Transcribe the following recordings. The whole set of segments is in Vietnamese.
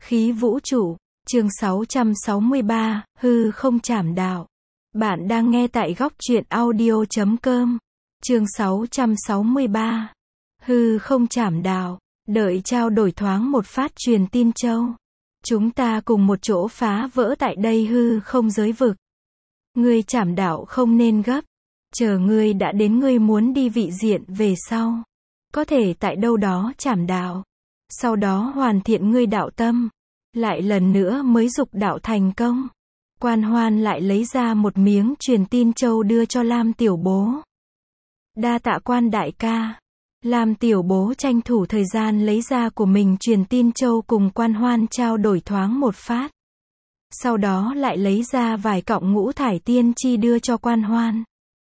Khí vũ trụ, chương 663, hư không trảm đạo. Bạn đang nghe tại góc truyện audio.com. Chương 663, hư không trảm đạo. Đợi trao đổi thoáng một phát truyền tin châu. Chúng ta cùng một chỗ phá vỡ tại đây hư không giới vực. Ngươi trảm đạo không nên gấp. Chờ ngươi đã đến, ngươi muốn đi vị diện về sau. Có thể tại đâu đó trảm đạo. Sau đó hoàn thiện ngươi đạo tâm. Lại lần nữa mới dục đạo thành công. Quan Hoan lại lấy ra một miếng truyền tin châu đưa cho Lam tiểu bố. Đa tạ Quan đại ca. Lam tiểu bố tranh thủ thời gian lấy ra của mình truyền tin châu cùng Quan Hoan trao đổi thoáng một phát. Sau đó lại lấy ra vài cọng ngũ thải tiên chi đưa cho Quan Hoan.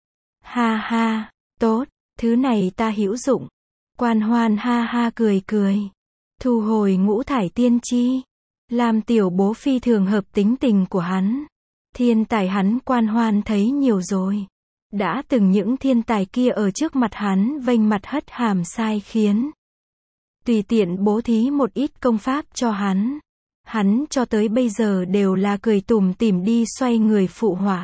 Ha ha, tốt, thứ này ta hữu dụng. Quan Hoan ha ha cười cười. Thu hồi ngũ thải tiên chi. Lam tiểu bố phi thường hợp tính tình của hắn. Thiên tài hắn Quan Hoan thấy nhiều rồi. Đã từng những thiên tài kia ở trước mặt hắn vênh mặt hất hàm sai khiến. Tùy tiện bố thí một ít công pháp cho hắn. Hắn cho tới bây giờ đều là cười tủm tỉm đi xoay người phụ họa.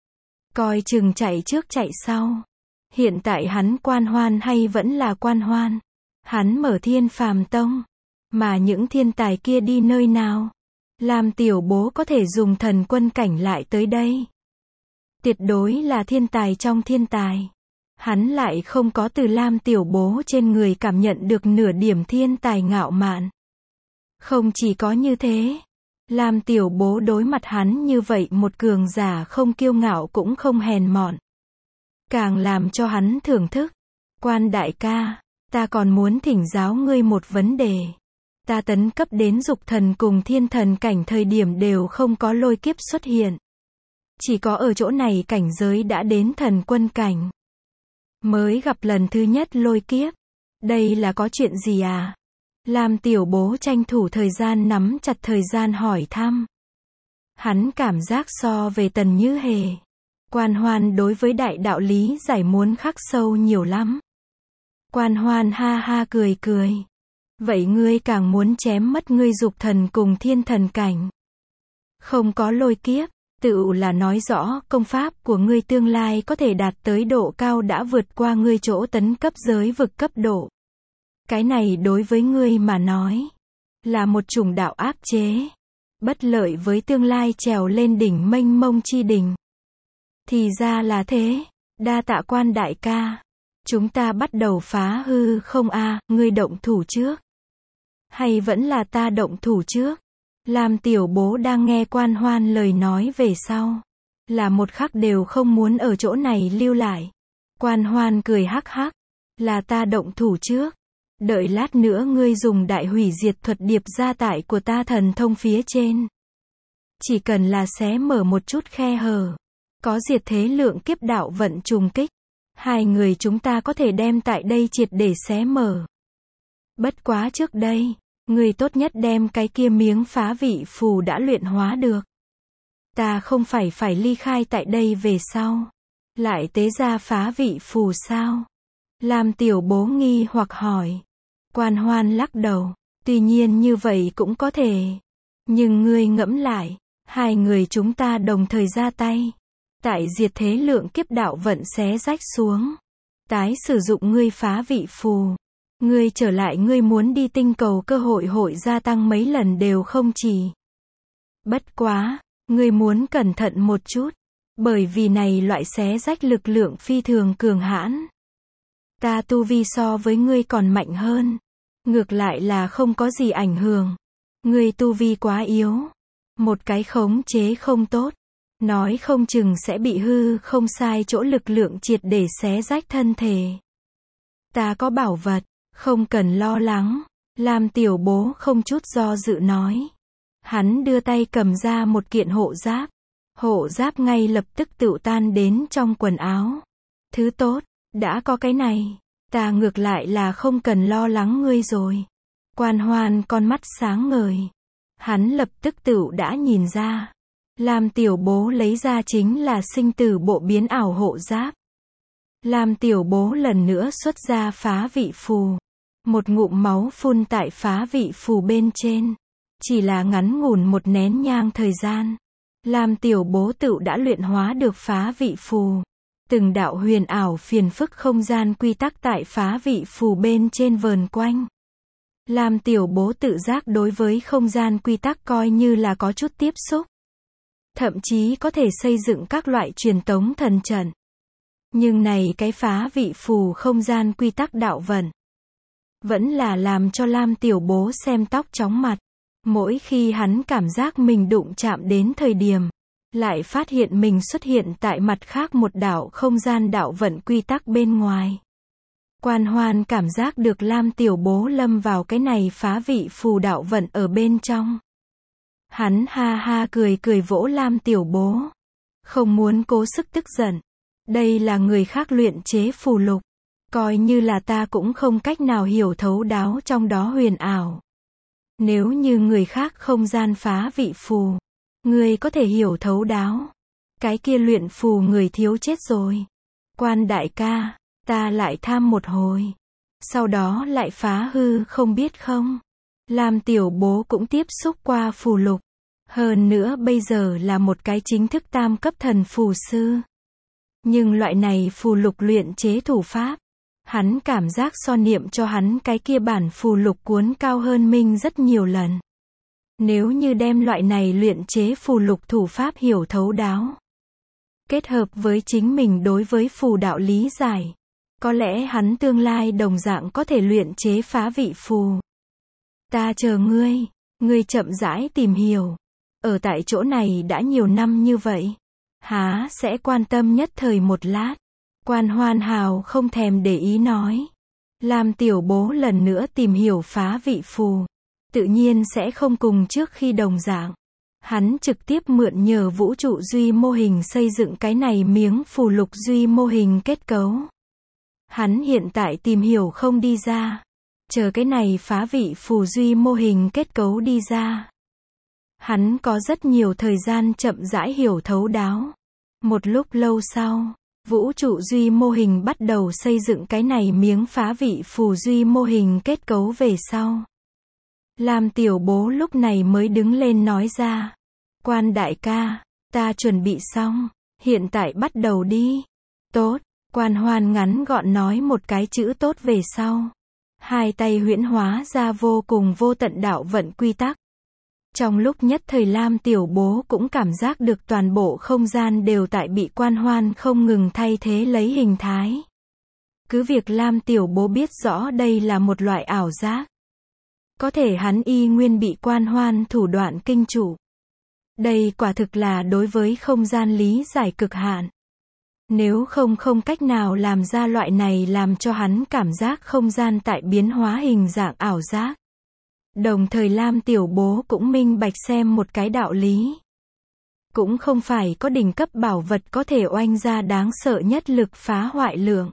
Coi chừng chạy trước chạy sau. Hiện tại hắn Quan Hoan hay vẫn là Quan Hoan. Hắn mở Thiên Phàm Tông. Mà những thiên tài kia đi nơi nào? Lam tiểu bố có thể dùng thần quân cảnh lại tới đây. Tuyệt đối là thiên tài trong thiên tài. Hắn lại không có từ Lam tiểu bố trên người cảm nhận được nửa điểm thiên tài ngạo mạn. Không chỉ có như thế. Lam tiểu bố đối mặt hắn như vậy một cường giả không kiêu ngạo cũng không hèn mọn. Càng làm cho hắn thưởng thức. Quan đại ca, ta còn muốn thỉnh giáo ngươi một vấn đề. Ta tấn cấp đến dục thần cùng thiên thần cảnh thời điểm đều không có lôi kiếp xuất hiện. Chỉ có ở chỗ này cảnh giới đã đến thần quân cảnh. Mới gặp lần thứ nhất lôi kiếp. Đây là có chuyện gì à? Lam tiểu bố tranh thủ thời gian nắm chặt thời gian hỏi thăm. Hắn cảm giác so về Tần Như Hề. Quan Hoan đối với đại đạo lý giải muốn khắc sâu nhiều lắm. Quan Hoan ha ha cười cười. Vậy ngươi càng muốn chém mất ngươi dục thần cùng thiên thần cảnh. Không có lôi kiếp, tự là nói rõ công pháp của ngươi tương lai có thể đạt tới độ cao đã vượt qua ngươi chỗ tấn cấp giới vực cấp độ. Cái này đối với ngươi mà nói, là một chủng đạo áp chế. Bất lợi với tương lai trèo lên đỉnh mênh mông chi đỉnh. Thì ra là thế, đa tạ Quan đại ca. Chúng ta bắt đầu phá hư không a, ngươi động thủ trước. Hay vẫn là ta động thủ trước? Lam tiểu bố đang nghe Quan Hoan lời nói về sau. Là một khắc đều không muốn ở chỗ này lưu lại. Quan Hoan cười hắc hắc. Là ta động thủ trước. Đợi lát nữa ngươi dùng đại hủy diệt thuật điệp ra tại của ta thần thông phía trên. Chỉ cần là xé mở một chút khe hở. Có diệt thế lượng kiếp đạo vận trùng kích. Hai người chúng ta có thể đem tại đây triệt để xé mở. Bất quá trước đây, người tốt nhất đem cái kia miếng phá vị phù đã luyện hóa được. Ta không phải ly khai tại đây về sau. Lại tế ra phá vị phù sao? Lam tiểu bố nghi hoặc hỏi. Quan Hoan lắc đầu. Tuy nhiên như vậy cũng có thể. Nhưng ngươi ngẫm lại. Hai người chúng ta đồng thời ra tay. Tại diệt thế lượng kiếp đạo vận xé rách xuống. Tái sử dụng ngươi phá vị phù. Ngươi trở lại ngươi muốn đi tinh cầu cơ hội gia tăng mấy lần đều không chỉ. Bất quá, ngươi muốn cẩn thận một chút. Bởi vì này loại xé rách lực lượng phi thường cường hãn. Ta tu vi so với ngươi còn mạnh hơn. Ngược lại là không có gì ảnh hưởng. Ngươi tu vi quá yếu. Một cái khống chế không tốt. Nói không chừng sẽ bị hư không sai chỗ lực lượng triệt để xé rách thân thể. Ta có bảo vật. Không cần lo lắng. Lam tiểu bố không chút do dự nói. Hắn đưa tay cầm ra một kiện hộ giáp. Hộ giáp ngay lập tức tựu tan đến trong quần áo. Thứ tốt, đã có cái này. Ta ngược lại là không cần lo lắng ngươi rồi. Quan Hoan con mắt sáng ngời. Hắn lập tức tựu đã nhìn ra. Lam tiểu bố lấy ra chính là sinh tử bộ biến ảo hộ giáp. Lam tiểu bố lần nữa xuất ra phá vị phù. Một ngụm máu phun tại phá vị phù bên trên. Chỉ là ngắn ngủn một nén nhang thời gian, Lam Tiểu Bố tựu đã luyện hóa được phá vị phù. Từng đạo huyền ảo phiền phức không gian quy tắc tại phá vị phù bên trên vờn quanh. Lam Tiểu Bố tự giác đối với không gian quy tắc coi như là có chút tiếp xúc. Thậm chí có thể xây dựng các loại truyền tống thần trận. Nhưng này cái phá vị phù không gian quy tắc đạo vận, vẫn là làm cho Lam Tiểu Bố xem tóc chóng mặt. Mỗi khi hắn cảm giác mình đụng chạm đến thời điểm, lại phát hiện mình xuất hiện tại mặt khác một đạo không gian đạo vận quy tắc bên ngoài. Quan Hoan cảm giác được Lam Tiểu Bố lâm vào cái này phá vị phù đạo vận ở bên trong. Hắn ha ha cười cười vỗ Lam Tiểu Bố. Không muốn cố sức tức giận. Đây là người khác luyện chế phù lục. Coi như là ta cũng không cách nào hiểu thấu đáo trong đó huyền ảo. Nếu như người khác không gian phá vị phù, ngươi có thể hiểu thấu đáo. Cái kia luyện phù người thiếu chết rồi. Quan đại ca, ta lại tham một hồi. Sau đó lại phá hư không biết không. Lam Tiểu Bố cũng tiếp xúc qua phù lục. Hơn nữa bây giờ là một cái chính thức tam cấp thần phù sư. Nhưng loại này phù lục luyện chế thủ pháp, hắn cảm giác so niệm cho hắn cái kia bản phù lục cuốn cao hơn mình rất nhiều lần. Nếu như đem loại này luyện chế phù lục thủ pháp hiểu thấu đáo, kết hợp với chính mình đối với phù đạo lý giải, có lẽ hắn tương lai đồng dạng có thể luyện chế phá vị phù. Ta chờ ngươi chậm rãi tìm hiểu. Ở tại chỗ này đã nhiều năm như vậy, há sẽ quan tâm nhất thời một lát. Quan Hoan hào không thèm để ý nói. Lam Tiểu Bố lần nữa tìm hiểu phá vị phù, tự nhiên sẽ không cùng trước khi đồng dạng. Hắn trực tiếp mượn nhờ vũ trụ duy mô hình xây dựng cái này miếng phù lục duy mô hình kết cấu. Hắn hiện tại tìm hiểu không đi ra. Chờ cái này phá vị phù duy mô hình kết cấu đi ra, hắn có rất nhiều thời gian chậm rãi hiểu thấu đáo. Một lúc lâu sau, vũ trụ duy mô hình bắt đầu xây dựng cái này miếng phá vị phù duy mô hình kết cấu về sau. Lam Tiểu Bố lúc này mới đứng lên nói ra. Quan đại ca, ta chuẩn bị xong, hiện tại bắt đầu đi. Tốt, Quan Hoan ngắn gọn nói một cái chữ tốt về sau. Hai tay huyễn hóa ra vô cùng vô tận đạo vận quy tắc. Trong lúc nhất thời Lam Tiểu Bố cũng cảm giác được toàn bộ không gian đều tại bị Quan Hoan không ngừng thay thế lấy hình thái. Cứ việc Lam Tiểu Bố biết rõ đây là một loại ảo giác. Có thể hắn y nguyên bị Quan Hoan thủ đoạn kinh trụ. Đây quả thực là đối với không gian lý giải cực hạn. Nếu không cách nào làm ra loại này làm cho hắn cảm giác không gian tại biến hóa hình dạng ảo giác. Đồng thời Lam Tiểu Bố cũng minh bạch xem một cái đạo lý. Cũng không phải có đỉnh cấp bảo vật có thể oanh ra đáng sợ nhất lực phá hoại lượng.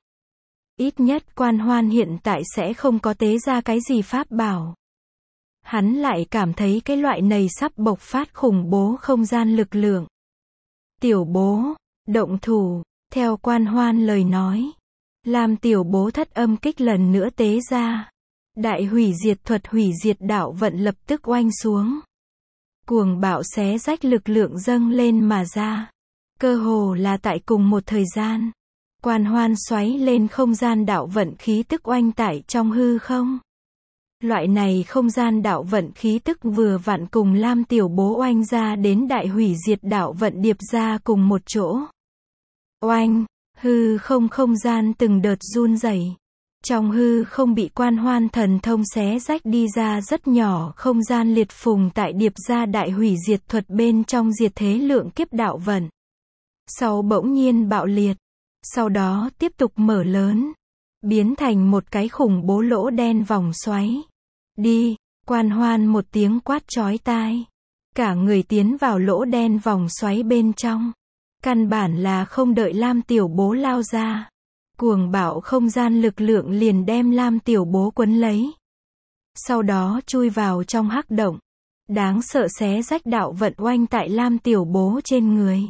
Ít nhất Quan Hoan hiện tại sẽ không có tế ra cái gì pháp bảo. Hắn lại cảm thấy cái loại này sắp bộc phát khủng bố không gian lực lượng. Tiểu Bố, động thủ, theo Quan Hoan lời nói. Lam Tiểu Bố thất âm kích lần nữa tế ra. Đại hủy diệt thuật hủy diệt đạo vận lập tức oanh xuống. Cuồng bạo xé rách lực lượng dâng lên mà ra. Cơ hồ là tại cùng một thời gian. Quan Hoan xoáy lên không gian đạo vận khí tức oanh tại trong hư không. Loại này không gian đạo vận khí tức vừa vặn cùng Lam Tiểu Bố oanh ra đến đại hủy diệt đạo vận điệp ra cùng một chỗ. Oanh, hư không gian từng đợt run rẩy. Trong hư không bị Quan Hoan thần thông xé rách đi ra rất nhỏ không gian liệt phùng tại điệp ra đại hủy diệt thuật bên trong diệt thế lượng kiếp đạo vận. Sau bỗng nhiên bạo liệt. Sau đó tiếp tục mở lớn. Biến thành một cái khủng bố lỗ đen vòng xoáy. Đi, Quan Hoan một tiếng quát chói tai. Cả người tiến vào lỗ đen vòng xoáy bên trong. Căn bản là không đợi Lam Tiểu Bố lao ra. Cuồng bạo không gian lực lượng liền đem Lam Tiểu Bố quấn lấy. Sau đó chui vào trong hắc động. Đáng sợ xé rách đạo vận oanh tại Lam Tiểu Bố trên người.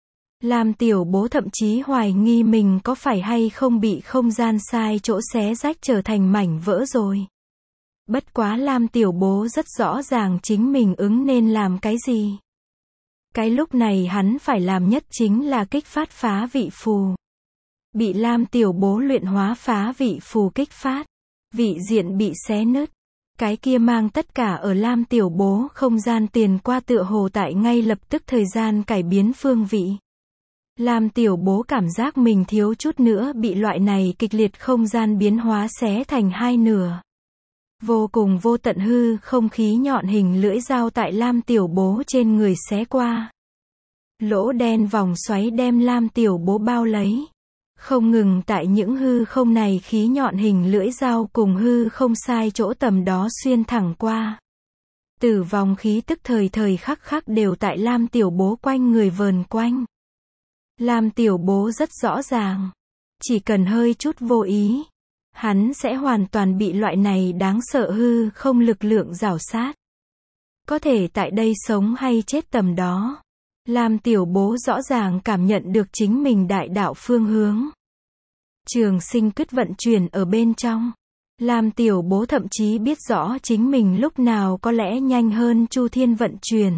Lam Tiểu Bố thậm chí hoài nghi mình có phải hay không bị không gian sai chỗ xé rách trở thành mảnh vỡ rồi. Bất quá Lam Tiểu Bố rất rõ ràng chính mình ứng nên làm cái gì. Cái lúc này hắn phải làm nhất chính là kích phát phá vị phù. Bị Lam Tiểu Bố luyện hóa phá vị phù kích phát, vị diện bị xé nứt. Cái kia mang tất cả ở Lam Tiểu Bố không gian tiền qua tựa hồ tại ngay lập tức thời gian cải biến phương vị. Lam Tiểu Bố cảm giác mình thiếu chút nữa bị loại này kịch liệt không gian biến hóa xé thành hai nửa. Vô cùng vô tận hư không khí nhọn hình lưỡi dao tại Lam Tiểu Bố trên người xé qua. Lỗ đen vòng xoáy đem Lam Tiểu Bố bao lấy. Không ngừng tại những hư không này khí nhọn hình lưỡi dao cùng hư không sai chỗ tầm đó xuyên thẳng qua. Tử vong khí tức thời thời khắc khắc đều tại Lam Tiểu Bố quanh người vờn quanh. Lam Tiểu Bố rất rõ ràng. Chỉ cần hơi chút vô ý, hắn sẽ hoàn toàn bị loại này đáng sợ hư không lực lượng rảo sát. Có thể tại đây sống hay chết tầm đó. Lam Tiểu Bố rõ ràng cảm nhận được chính mình đại đạo phương hướng. Trường sinh quyết vận chuyển ở bên trong. Lam Tiểu Bố thậm chí biết rõ chính mình lúc nào có lẽ nhanh hơn Chu Thiên vận chuyển.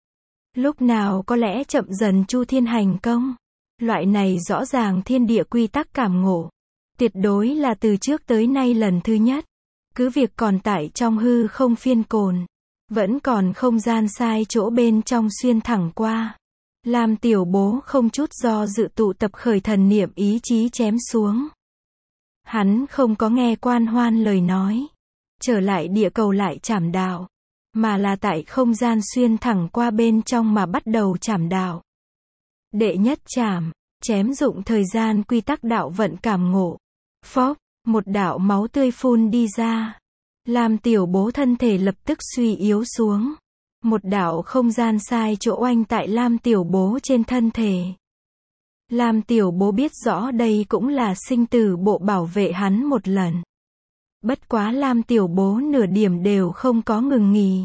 Lúc nào có lẽ chậm dần Chu Thiên hành công. Loại này rõ ràng thiên địa quy tắc cảm ngộ. Tuyệt đối là từ trước tới nay lần thứ nhất. Cứ việc còn tại trong hư không phiên cồn. Vẫn còn không gian sai chỗ bên trong xuyên thẳng qua. Lam Tiểu Bố không chút do dự tụ tập khởi thần niệm ý chí chém xuống. Hắn không có nghe Quan Hoan lời nói. Trở lại địa cầu lại chảm đạo. Mà là tại không gian xuyên thẳng qua bên trong mà bắt đầu chảm đạo. Đệ nhất chảm, chém dụng thời gian quy tắc đạo vận cảm ngộ. Phốc, một đạo máu tươi phun đi ra. Lam Tiểu Bố thân thể lập tức suy yếu xuống. Một đạo không gian sai chỗ oanh tại Lam Tiểu Bố trên thân thể. Lam Tiểu Bố biết rõ đây cũng là sinh tử bộ bảo vệ hắn một lần. Bất quá Lam Tiểu Bố nửa điểm đều không có ngừng nghỉ.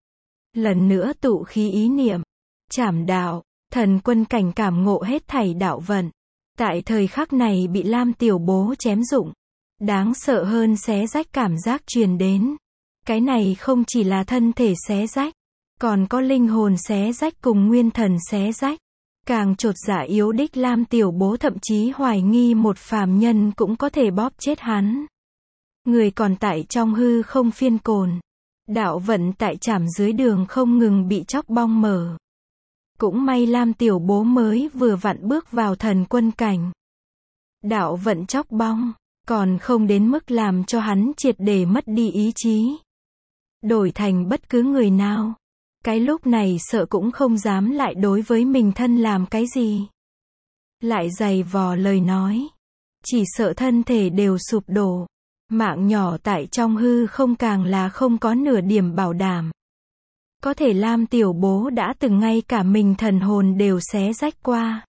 Lần nữa tụ khí ý niệm. Chảm đạo, thần quân cảnh cảm ngộ hết thảy đạo vận. Tại thời khắc này bị Lam Tiểu Bố chém dụng. Đáng sợ hơn xé rách cảm giác truyền đến. Cái này không chỉ là thân thể xé rách. Còn có linh hồn xé rách cùng nguyên thần xé rách. Càng chột dạ yếu đích Lam Tiểu Bố thậm chí hoài nghi một phàm nhân cũng có thể bóp chết hắn. Người còn tại trong hư không phiên cồn. Đạo vận tại chảm dưới đường không ngừng bị chóc bong mở. Cũng may Lam Tiểu Bố mới vừa vặn bước vào thần quân cảnh. Đạo vận chóc bong, còn không đến mức làm cho hắn triệt để mất đi ý chí. Đổi thành bất cứ người nào. Cái lúc này sợ cũng không dám lại đối với mình thân làm cái gì. Lại giày vò lời nói. Chỉ sợ thân thể đều sụp đổ. Mạng nhỏ tại trong hư không càng là không có nửa điểm bảo đảm. Có thể Lam Tiểu Bố đã từng ngay cả mình thần hồn đều xé rách qua.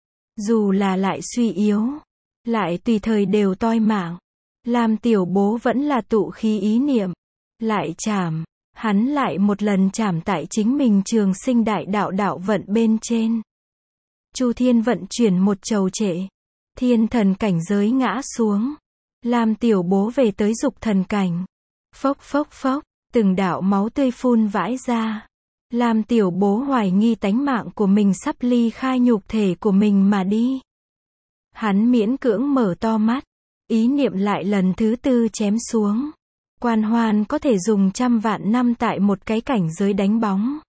Dù là lại suy yếu, lại tùy thời đều toi mạng. Lam Tiểu Bố vẫn là tụ khí ý niệm. Lại chảm, hắn lại một lần chảm tại chính mình trường sinh đại đạo đạo vận bên trên. Chu Thiên vận chuyển một trầu trệ. Thiên thần cảnh giới ngã xuống. Lam Tiểu Bố về tới dục thần cảnh. Phốc phốc phốc, từng đạo máu tươi phun vãi ra. Lam Tiểu Bố hoài nghi tánh mạng của mình sắp ly khai nhục thể của mình mà đi. Hắn miễn cưỡng mở to mắt. Ý niệm lại lần thứ tư chém xuống. Quan Hoan có thể dùng trăm vạn năm tại một cái cảnh giới đánh bóng.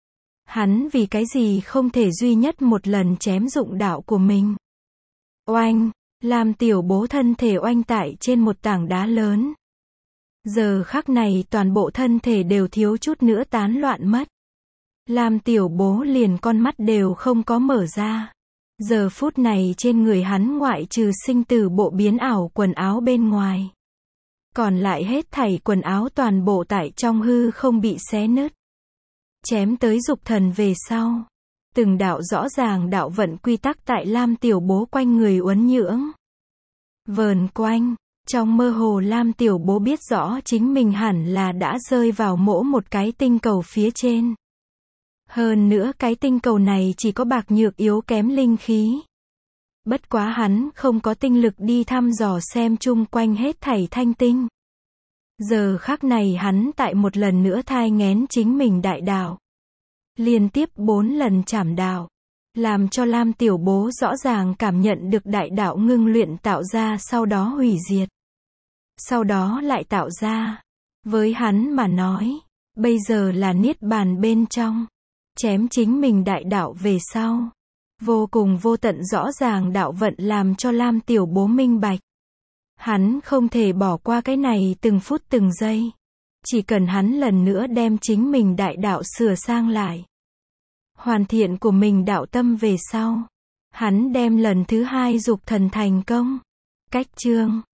Hắn vì cái gì không thể duy nhất một lần chém dụng đạo của mình. Oanh, Lam Tiểu Bố thân thể oanh tại trên một tảng đá lớn. Giờ khắc này toàn bộ thân thể đều thiếu chút nữa tán loạn mất. Lam Tiểu Bố liền con mắt đều không có mở ra. Giờ phút này trên người hắn ngoại trừ sinh tử bộ biến ảo quần áo bên ngoài. Còn lại hết thảy quần áo toàn bộ tại trong hư không bị xé nứt. Chém tới dục thần về sau. Từng đạo rõ ràng đạo vận quy tắc tại Lam Tiểu Bố quanh người uốn nhưỡng. Vờn quanh. Trong mơ hồ Lam Tiểu Bố biết rõ chính mình hẳn là đã rơi vào mỗi một cái tinh cầu phía trên. Hơn nữa cái tinh cầu này chỉ có bạc nhược yếu kém linh khí. Bất quá hắn không có tinh lực đi thăm dò xem chung quanh hết thảy thanh tinh. Giờ khắc này hắn tại một lần nữa thai nghén chính mình đại đạo. Liên tiếp 4 lần trảm đạo. Làm cho Lam Tiểu Bố rõ ràng cảm nhận được đại đạo ngưng luyện tạo ra sau đó hủy diệt. Sau đó lại tạo ra. Với hắn mà nói, bây giờ là niết bàn bên trong. Chém chính mình đại đạo về sau. Vô cùng vô tận rõ ràng đạo vận làm cho Lam Tiểu Bố minh bạch. Hắn không thể bỏ qua cái này từng phút từng giây. Chỉ cần hắn lần nữa đem chính mình đại đạo sửa sang lại. Hoàn thiện của mình đạo tâm về sau. Hắn đem lần thứ 2 dục thần thành công. Cách chương